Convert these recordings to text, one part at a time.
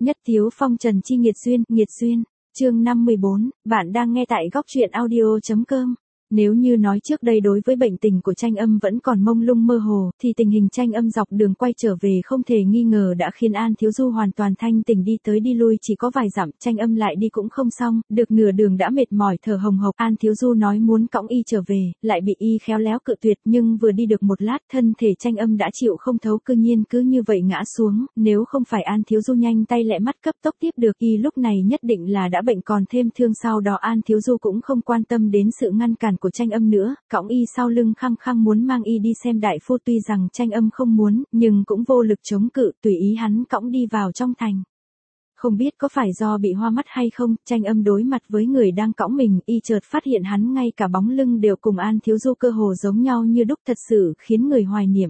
Nhất Tiếu Phong Trần Chi nghiệt duyên, chương 54, bạn đang nghe tại góc truyện audio.com. Nếu như nói trước đây đối với bệnh tình của Tranh Âm vẫn còn mông lung mơ hồ, thì tình hình Tranh Âm dọc đường quay trở về không thể nghi ngờ đã khiến An Thiếu Du hoàn toàn thanh tỉnh, đi tới đi lui chỉ có vài dặm, Tranh Âm lại đi cũng không xong, được nửa đường đã mệt mỏi thở hồng hộc. An Thiếu Du nói muốn cõng y trở về, lại bị y khéo léo cự tuyệt, nhưng vừa đi được một lát thân thể Tranh Âm đã chịu không thấu, cư nhiên cứ như vậy ngã xuống, nếu không phải An Thiếu Du nhanh tay lẹ mắt cấp tốc tiếp được y lúc này nhất định là đã bệnh còn thêm thương. Sau đó An Thiếu Du cũng không quan tâm đến sự ngăn cản của Tranh Âm nữa, cõng y sau lưng khăng khăng muốn mang y đi xem đại phu, tuy rằng Tranh Âm không muốn, nhưng cũng vô lực chống cự, tùy ý hắn cõng đi vào trong thành. Không biết có phải do bị hoa mắt hay không, Tranh Âm đối mặt với người đang cõng mình, y chợt phát hiện hắn ngay cả bóng lưng đều cùng An Thiếu Du cơ hồ giống nhau như đúc, thật sự khiến người hoài niệm.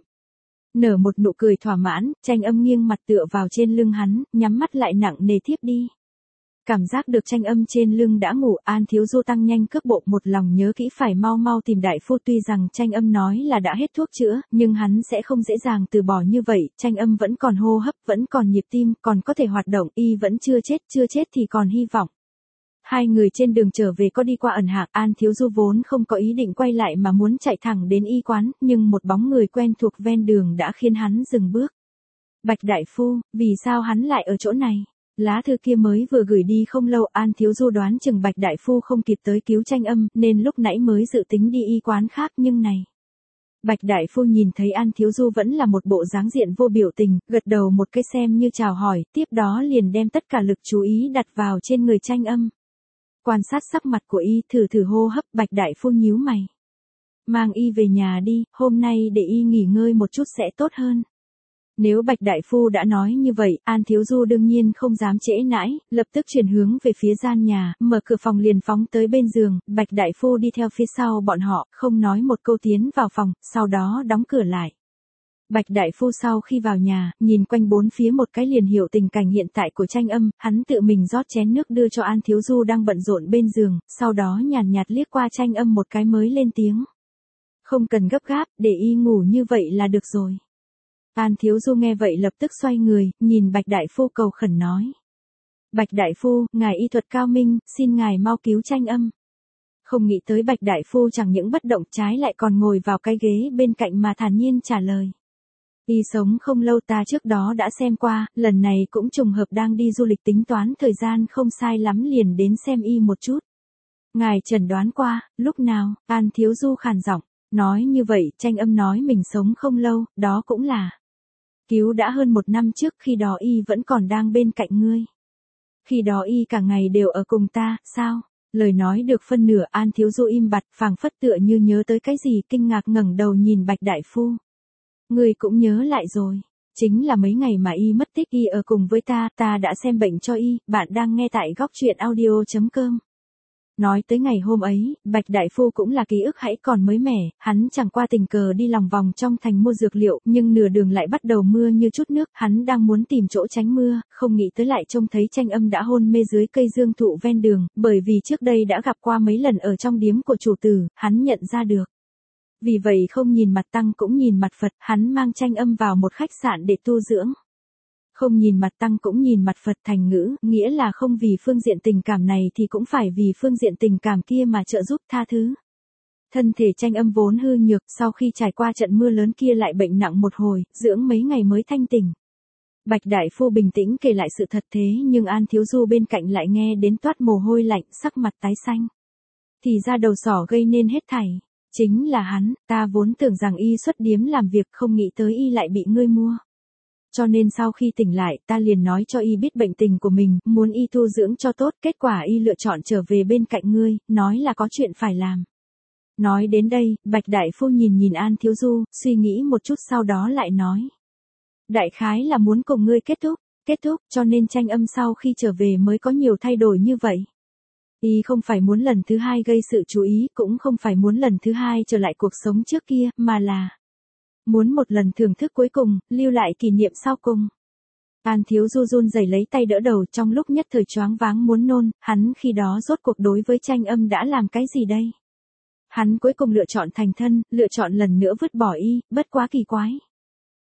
Nở một nụ cười thỏa mãn, Tranh Âm nghiêng mặt tựa vào trên lưng hắn, nhắm mắt lại nặng nề thiếp đi. Cảm giác được Tranh Âm trên lưng đã ngủ, An Thiếu Du tăng nhanh cước bộ, một lòng nhớ kỹ phải mau mau tìm đại phu. Tuy rằng Tranh Âm nói là đã hết thuốc chữa, nhưng hắn sẽ không dễ dàng từ bỏ như vậy. Tranh Âm vẫn còn hô hấp, vẫn còn nhịp tim, còn có thể hoạt động, y vẫn chưa chết thì còn hy vọng. Hai người trên đường trở về có đi qua ẩn hạng, An Thiếu Du vốn không có ý định quay lại mà muốn chạy thẳng đến y quán, nhưng một bóng người quen thuộc ven đường đã khiến hắn dừng bước. Bạch đại phu, vì sao hắn lại ở chỗ này? Lá thư kia mới vừa gửi đi không lâu, An Thiếu Du đoán chừng Bạch đại phu không kịp tới cứu Tranh Âm, nên lúc nãy mới dự tính đi y quán khác, nhưng này. Bạch đại phu nhìn thấy An Thiếu Du vẫn là một bộ dáng diện vô biểu tình, gật đầu một cái xem như chào hỏi, tiếp đó liền đem tất cả lực chú ý đặt vào trên người Tranh Âm. Quan sát sắc mặt của y, thử hô hấp, Bạch đại phu nhíu mày. Mang y về nhà đi, hôm nay để y nghỉ ngơi một chút sẽ tốt hơn. Nếu Bạch đại phu đã nói như vậy, An Thiếu Du đương nhiên không dám trễ nãi, lập tức chuyển hướng về phía gian nhà, mở cửa phòng liền phóng tới bên giường. Bạch đại phu đi theo phía sau bọn họ, không nói một câu tiến vào phòng, sau đó đóng cửa lại. Bạch đại phu sau khi vào nhà, nhìn quanh bốn phía một cái liền hiểu tình cảnh hiện tại của Tranh Âm, hắn tự mình rót chén nước đưa cho An Thiếu Du đang bận rộn bên giường, sau đó nhàn nhạt liếc qua Tranh Âm một cái mới lên tiếng. Không cần gấp gáp, để y ngủ như vậy là được rồi. An Thiếu Du nghe vậy lập tức xoay người, nhìn Bạch đại phu cầu khẩn nói. Bạch đại phu, ngài y thuật cao minh, xin ngài mau cứu Tranh Âm. Không nghĩ tới Bạch đại phu chẳng những bất động, trái lại còn ngồi vào cái ghế bên cạnh mà thản nhiên trả lời. Y sống không lâu, ta trước đó đã xem qua, lần này cũng trùng hợp đang đi du lịch, tính toán thời gian không sai lắm liền đến xem y một chút. Ngài chẩn đoán qua, lúc nào? An Thiếu Du khàn giọng. Nói như vậy, Tranh Âm nói mình sống không lâu, đó cũng là cứu đã hơn 1 năm trước, khi đó y vẫn còn đang bên cạnh ngươi. Khi đó y cả ngày đều ở cùng ta, sao? Lời nói được phân nửa, An Thiếu Du im bặt, phảng phất tựa như nhớ tới cái gì, kinh ngạc ngẩng đầu nhìn Bạch đại phu. Ngươi cũng nhớ lại rồi, chính là mấy ngày mà y mất tích, y ở cùng với ta đã xem bệnh cho y. Bạn đang nghe tại góc truyện audio.com. Nói tới ngày hôm ấy, Bạch đại phu cũng là ký ức hãy còn mới mẻ, hắn chẳng qua tình cờ đi lòng vòng trong thành mua dược liệu, nhưng nửa đường lại bắt đầu mưa như chút nước, hắn đang muốn tìm chỗ tránh mưa, không nghĩ tới lại trông thấy Tranh Âm đã hôn mê dưới cây dương thụ ven đường, bởi vì trước đây đã gặp qua mấy lần ở trong điếm của chủ tử, hắn nhận ra được. Vì vậy không nhìn mặt Tăng cũng nhìn mặt Phật, hắn mang Tranh Âm vào một khách sạn để tu dưỡng. Không nhìn mặt Tăng cũng nhìn mặt Phật, thành ngữ, nghĩa là không vì phương diện tình cảm này thì cũng phải vì phương diện tình cảm kia mà trợ giúp tha thứ. Thân thể Tranh Âm vốn hư nhược, sau khi trải qua trận mưa lớn kia lại bệnh nặng một hồi, dưỡng mấy ngày mới thanh tỉnh. Bạch đại phu bình tĩnh kể lại sự thật, thế nhưng An Thiếu Du bên cạnh lại nghe đến toát mồ hôi lạnh, sắc mặt tái xanh. Thì ra đầu sỏ gây nên hết thảy. Chính là hắn, ta vốn tưởng rằng y xuất điếm làm việc, không nghĩ tới y lại bị ngươi mua. Cho nên sau khi tỉnh lại, ta liền nói cho y biết bệnh tình của mình, muốn y tu dưỡng cho tốt, kết quả y lựa chọn trở về bên cạnh ngươi, nói là có chuyện phải làm. Nói đến đây, Bạch đại phu nhìn An Thiếu Du, suy nghĩ một chút sau đó lại nói. Đại khái là muốn cùng ngươi kết thúc, cho nên Tranh Âm sau khi trở về mới có nhiều thay đổi như vậy. Y không phải muốn lần thứ hai gây sự chú ý, cũng không phải muốn lần thứ hai trở lại cuộc sống trước kia, mà là muốn một lần thưởng thức cuối cùng, lưu lại kỷ niệm sau cùng. An Thiếu Du run rẩy lấy tay đỡ đầu, trong lúc nhất thời choáng váng muốn nôn, hắn khi đó rốt cuộc đối với Tranh Âm đã làm cái gì đây? Hắn cuối cùng lựa chọn thành thân, lựa chọn lần nữa vứt bỏ y, bất quá kỳ quái.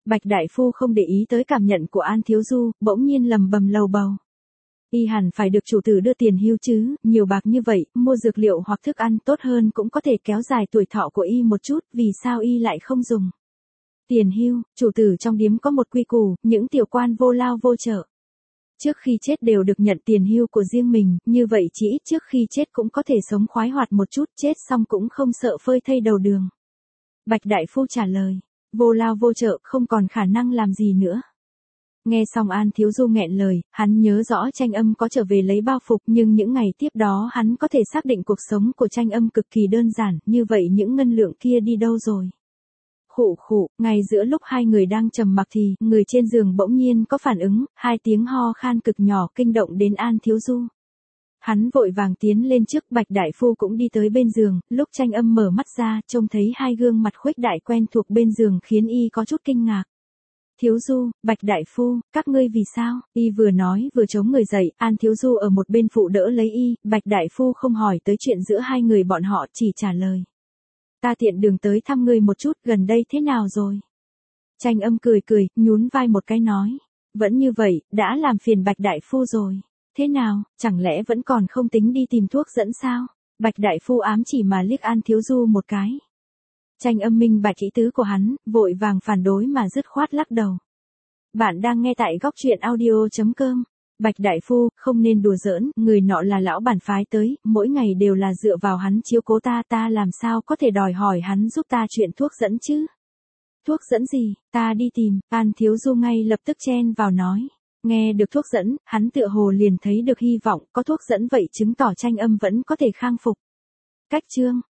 Bạch Đại Phu không để ý tới cảm nhận của An Thiếu Du, bỗng nhiên lầm bầm lầu bầu. Y hẳn phải được chủ tử đưa tiền hưu chứ, nhiều bạc như vậy, mua dược liệu hoặc thức ăn tốt hơn cũng có thể kéo dài tuổi thọ của Y một chút, vì sao Y lại không dùng? Tiền hưu, chủ tử trong điếm có một quy củ, những tiểu quan vô lao vô trợ. Trước khi chết đều được nhận tiền hưu của riêng mình, như vậy chỉ ít trước khi chết cũng có thể sống khoái hoạt một chút, chết xong cũng không sợ phơi thây đầu đường. Bạch Đại Phu trả lời, vô lao vô trợ không còn khả năng làm gì nữa. Nghe xong An Thiếu Du nghẹn lời, hắn nhớ rõ Tranh Âm có trở về lấy bao phục nhưng những ngày tiếp đó hắn có thể xác định cuộc sống của Tranh Âm cực kỳ đơn giản, như vậy những ngân lượng kia đi đâu rồi? Khụ khụ, ngay giữa lúc hai người đang trầm mặc thì, người trên giường bỗng nhiên có phản ứng, hai tiếng ho khan cực nhỏ kinh động đến An Thiếu Du. Hắn vội vàng tiến lên trước, Bạch Đại Phu cũng đi tới bên giường, lúc Tranh Âm mở mắt ra, trông thấy hai gương mặt khuếch đại quen thuộc bên giường khiến y có chút kinh ngạc. Thiếu Du, Bạch Đại Phu, các ngươi vì sao? Y vừa nói vừa chống người dậy, An Thiếu Du ở một bên phụ đỡ lấy y, Bạch Đại Phu không hỏi tới chuyện giữa hai người bọn họ, chỉ trả lời. Ta tiện đường tới thăm ngươi một chút, gần đây thế nào rồi? Tranh Âm cười cười, nhún vai một cái nói. Vẫn như vậy, đã làm phiền Bạch Đại Phu rồi. Thế nào, chẳng lẽ vẫn còn không tính đi tìm thuốc dẫn sao? Bạch Đại Phu ám chỉ mà liếc An Thiếu Du một cái. Tranh Âm minh bạch ý tứ của hắn, vội vàng phản đối mà dứt khoát lắc đầu. Bạn đang nghe tại góc truyện audio.com. Bạch Đại Phu, không nên đùa giỡn, người nọ là lão bản phái tới, mỗi ngày đều là dựa vào hắn chiếu cố ta làm sao có thể đòi hỏi hắn giúp ta chuyện thuốc dẫn chứ? Thuốc dẫn gì, ta đi tìm, An Thiếu Du ngay lập tức chen vào nói. Nghe được thuốc dẫn, hắn tựa hồ liền thấy được hy vọng, có thuốc dẫn vậy chứng tỏ Tranh Âm vẫn có thể khang phục. Cách chương